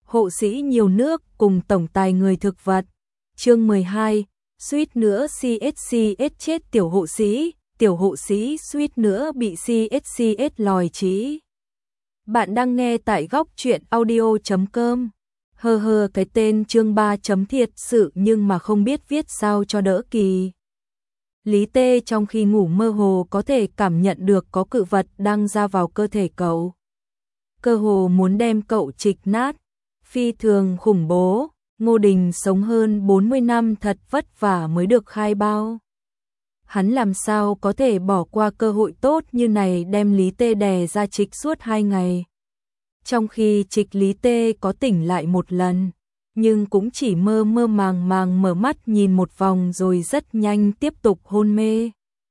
hộ sĩ nhiều nước cùng tổng tài người thực vật. Chương 12, suýt nữa CSCS chết tiểu hộ sĩ suýt nữa bị CSCS lòi trí. Bạn đang nghe tại góc truyện audio.com. Cái tên chương 3 chấm thiệt sự nhưng mà không biết viết sao cho đỡ kỳ. Lý Tê trong khi ngủ mơ hồ có thể cảm nhận được có cự vật đang ra vào cơ thể cậu. Cơ hồ muốn đem cậu trịch nát, phi thường khủng bố. Ngô Đình sống hơn 40 năm thật vất vả mới được khai bao. Hắn làm sao có thể bỏ qua cơ hội tốt như này đem Lý Tê đè ra trịch suốt 2 ngày. Trong khi trịch Lý Tê có tỉnh lại một lần, nhưng cũng chỉ mơ màng mở mắt nhìn một vòng rồi rất nhanh tiếp tục hôn mê.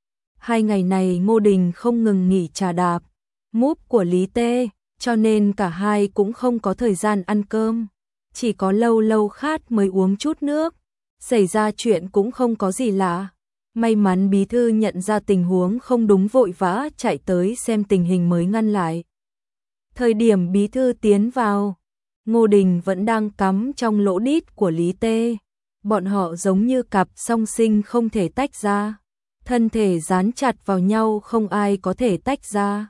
2 ngày này Ngô Đình không ngừng nghỉ trà đạp, múp của Lý Tê, cho nên cả hai cũng không có thời gian ăn cơm. Chỉ có lâu khát mới uống chút nước. Xảy ra chuyện cũng không có gì lạ. May mắn bí thư nhận ra tình huống không đúng vội vã chạy tới xem tình hình mới ngăn lại. Thời điểm bí thư tiến vào, Ngô Đình vẫn đang cắm trong lỗ đít của Lý Tê. Bọn họ giống như cặp song sinh không thể tách ra. Thân thể dán chặt vào nhau không ai có thể tách ra.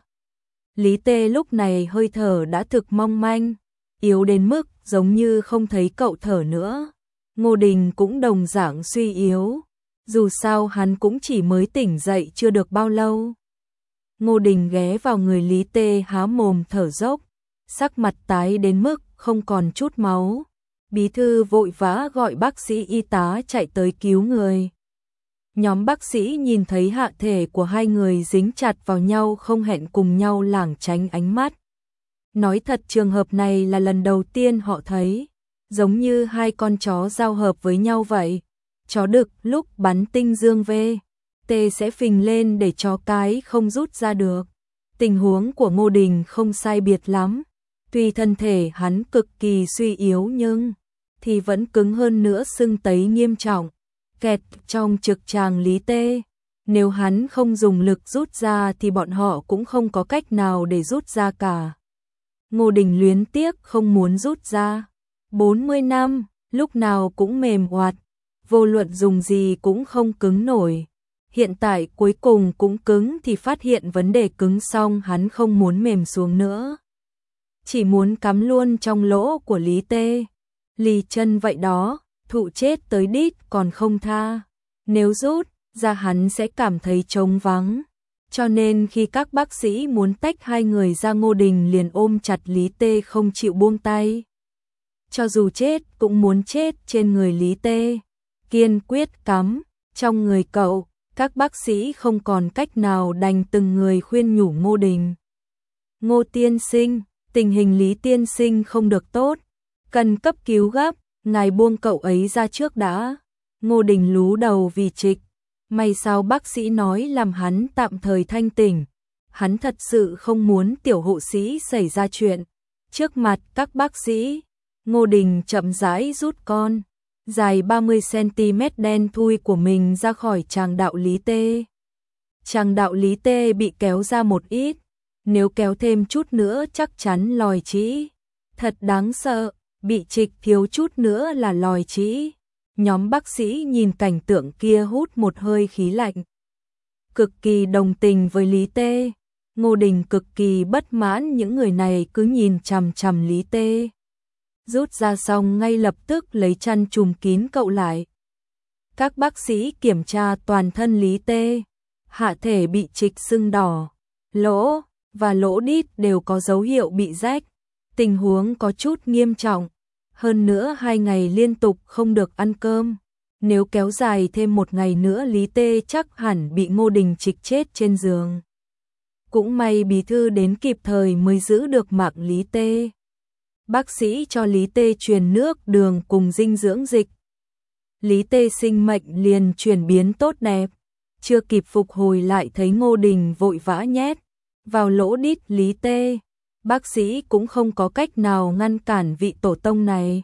Lý Tê lúc này hơi thở đã thực mong manh, yếu đến mức giống như không thấy cậu thở nữa. Ngô Đình cũng đồng dạng suy yếu, dù sao hắn cũng chỉ mới tỉnh dậy chưa được bao lâu. Ngô Đình ghé vào người Lý Tê há mồm thở dốc, sắc mặt tái đến mức không còn chút máu. Bí thư vội vã gọi bác sĩ y tá chạy tới cứu người. Nhóm bác sĩ nhìn thấy hạ thể của hai người dính chặt vào nhau không hẹn cùng nhau lảng tránh ánh mắt. Nói thật trường hợp này là lần đầu tiên họ thấy, giống như hai con chó giao hợp với nhau vậy. Chó đực lúc bắn tinh dương về, tê sẽ phình lên để chó cái không rút ra được. Tình huống của Ngô Đình không sai biệt lắm. Tuy thân thể hắn cực kỳ suy yếu nhưng thì vẫn cứng hơn nữa sưng tấy nghiêm trọng, kẹt trong trực tràng Lý Tê. Nếu hắn không dùng lực rút ra thì bọn họ cũng không có cách nào để rút ra cả. Ngô Đình luyến tiếc không muốn rút ra. 40 năm, lúc nào cũng mềm oặt, vô luận dùng gì cũng không cứng nổi. Hiện tại cuối cùng cũng cứng thì phát hiện vấn đề cứng xong hắn không muốn mềm xuống nữa. Chỉ muốn cắm luôn trong lỗ của Lý Tê. Lì chân vậy đó, thụ chết tới đít còn không tha. Nếu rút ra hắn sẽ cảm thấy trống vắng. Cho nên khi các bác sĩ muốn tách hai người ra Ngô Đình liền ôm chặt Lý Tê không chịu buông tay. Cho dù chết cũng muốn chết trên người Lý Tê. Kiên quyết cắm trong người cậu, các bác sĩ không còn cách nào đành từng người khuyên nhủ Ngô Đình. Ngô tiên sinh, tình hình Lý tiên sinh không được tốt, cần cấp cứu gấp, ngài buông cậu ấy ra trước đã. Ngô Đình lú đầu vì trịch. May sao bác sĩ nói làm hắn tạm thời thanh tỉnh. Hắn thật sự không muốn tiểu hộ sĩ xảy ra chuyện. Trước mặt các bác sĩ, Ngô Đình chậm rãi rút con dài 30cm đen thui của mình ra khỏi tràng đạo Lý Tê. Tràng đạo Lý Tê bị kéo ra một ít, nếu kéo thêm chút nữa chắc chắn lòi trĩ. Thật đáng sợ, bị trịch thiếu chút nữa là lòi trĩ. Nhóm bác sĩ nhìn cảnh tượng kia hút một hơi khí lạnh. Cực kỳ đồng tình với Lý Tê. Ngô Đình cực kỳ bất mãn những người này cứ nhìn chằm chằm Lý Tê. Rút ra xong ngay lập tức lấy chăn trùm kín cậu lại. Các bác sĩ kiểm tra toàn thân Lý Tê. Hạ thể bị trịch sưng đỏ, lỗ và lỗ đít đều có dấu hiệu bị rách. Tình huống có chút nghiêm trọng. Hơn nữa 2 ngày liên tục không được ăn cơm. Nếu kéo dài thêm 1 ngày nữa Lý Tê chắc hẳn bị Ngô Đình trịch chết trên giường. Cũng may bí thư đến kịp thời mới giữ được mạng Lý Tê. Bác sĩ cho Lý Tê truyền nước đường cùng dinh dưỡng dịch. Lý Tê sinh mệnh liền chuyển biến tốt đẹp. Chưa kịp phục hồi lại thấy Ngô Đình vội vã nhét vào lỗ đít Lý Tê. Bác sĩ cũng không có cách nào ngăn cản vị tổ tông này.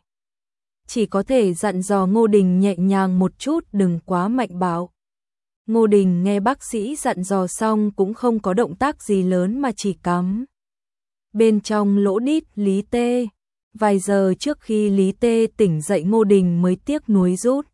Chỉ có thể dặn dò Ngô Đình nhẹ nhàng một chút đừng quá mạnh bạo. Ngô Đình nghe bác sĩ dặn dò xong cũng không có động tác gì lớn mà chỉ cắm bên trong lỗ đít Lý Tê. Vài giờ trước khi Lý Tê tỉnh dậy, Ngô Đình mới tiếc nuối rút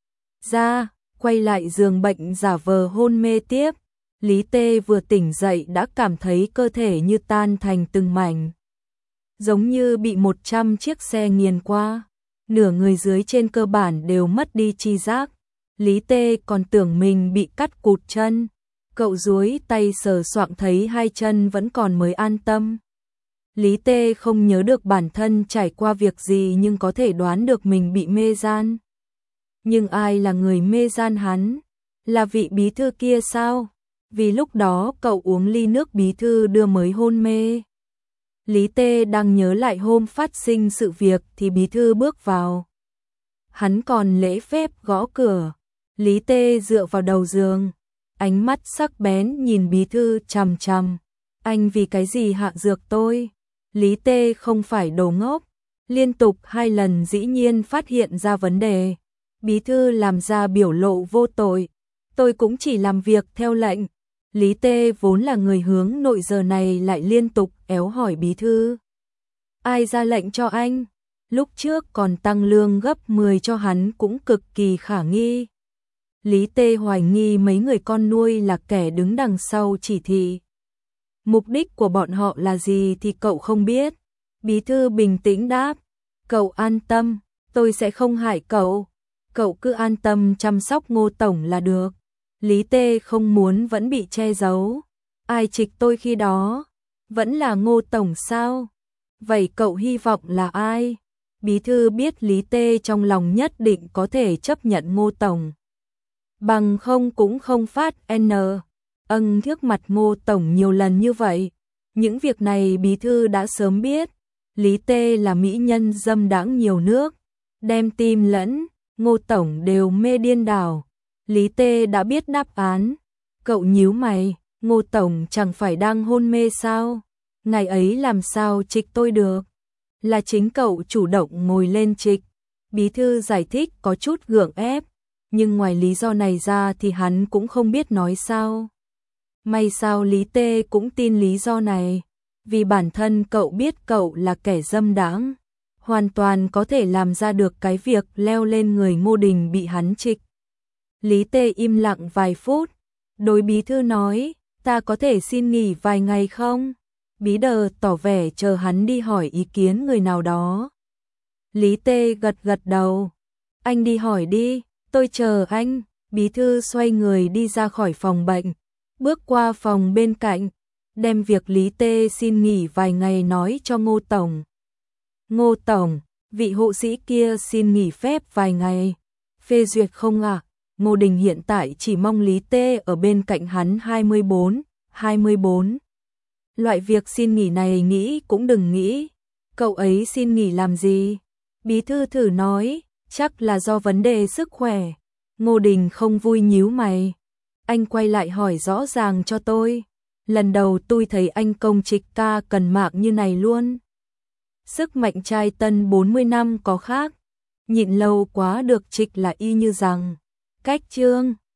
ra, quay lại giường bệnh giả vờ hôn mê tiếp. Lý Tê vừa tỉnh dậy đã cảm thấy cơ thể như tan thành từng mảnh, giống như bị 100 chiếc xe nghiền qua, nửa người dưới trên cơ bản đều mất đi tri giác. Lý Tê còn tưởng mình bị cắt cụt chân, cậu duỗi tay sờ soạng thấy hai chân vẫn còn mới an tâm. Lý Tê không nhớ được bản thân trải qua việc gì nhưng có thể đoán được mình bị mê gian. Nhưng ai là người mê gian hắn? Là vị bí thư kia sao? Vì lúc đó cậu uống ly nước bí thư đưa mới hôn mê. Lý Tê đang nhớ lại hôm phát sinh sự việc thì bí thư bước vào. Hắn còn lễ phép gõ cửa. Lý Tê dựa vào đầu giường, ánh mắt sắc bén nhìn bí thư chằm chằm. Anh vì cái gì hạ dược tôi? Lý Tê không phải đồ ngốc, liên tục 2 lần dĩ nhiên phát hiện ra vấn đề. Bí thư làm ra biểu lộ vô tội. Tôi cũng chỉ làm việc theo lệnh. Lý Tê vốn là người hướng nội giờ này lại liên tục éo hỏi bí thư. Ai ra lệnh cho anh? Lúc trước còn tăng lương gấp 10 cho hắn cũng cực kỳ khả nghi. Lý Tê hoài nghi mấy người con nuôi là kẻ đứng đằng sau chỉ thị. Mục đích của bọn họ là gì thì cậu không biết. Bí thư bình tĩnh đáp. Cậu an tâm, tôi sẽ không hại cậu. Cậu cứ an tâm chăm sóc Ngô Tổng là được. Lý Tê không muốn vẫn bị che giấu. Ai trịch tôi khi đó? Vẫn là Ngô Tổng sao? Vậy cậu hy vọng là ai? Bí thư biết Lý Tê trong lòng nhất định có thể chấp nhận Ngô Tổng. Bằng không cũng không phát N. Trước mặt Ngô Tổng nhiều lần như vậy. Những việc này bí thư đã sớm biết. Lý Tê là mỹ nhân dâm đãng nhiều nước. Đem tim lẫn, Ngô Tổng đều mê điên đảo. Lý Tê đã biết đáp án. Cậu nhíu mày, Ngô Tổng chẳng phải đang hôn mê sao? Ngày ấy làm sao trịch tôi được? Là chính cậu chủ động ngồi lên trịch. Bí thư giải thích có chút gượng ép. Nhưng ngoài lý do này ra thì hắn cũng không biết nói sao. May sao Lý Tê cũng tin lý do này. Vì bản thân cậu biết cậu là kẻ dâm đãng, hoàn toàn có thể làm ra được cái việc leo lên người Ngô Đình bị hắn trịch. Lý Tê im lặng vài phút, đối bí thư nói, ta có thể xin nghỉ vài ngày không? Bí đờ tỏ vẻ chờ hắn đi hỏi ý kiến người nào đó. Lý Tê gật gật đầu, anh đi hỏi đi, tôi chờ anh. Bí thư xoay người đi ra khỏi phòng bệnh, bước qua phòng bên cạnh, đem việc Lý Tê xin nghỉ vài ngày nói cho Ngô Tổng. Ngô Tổng, vị hộ sĩ kia xin nghỉ phép vài ngày. Phê duyệt không ạ? Ngô Đình hiện tại chỉ mong Lý Tê ở bên cạnh hắn 24. Loại việc xin nghỉ này nghĩ cũng đừng nghĩ. Cậu ấy xin nghỉ làm gì? Bí thư thử nói, chắc là do vấn đề sức khỏe. Ngô Đình không vui nhíu mày. Anh quay lại hỏi rõ ràng cho tôi. Lần đầu tôi thấy anh công trịch ca cần mạng như này luôn. Sức mạnh trai tân 40 năm có khác. Nhịn lâu quá được trịch là y như rằng. Cách chương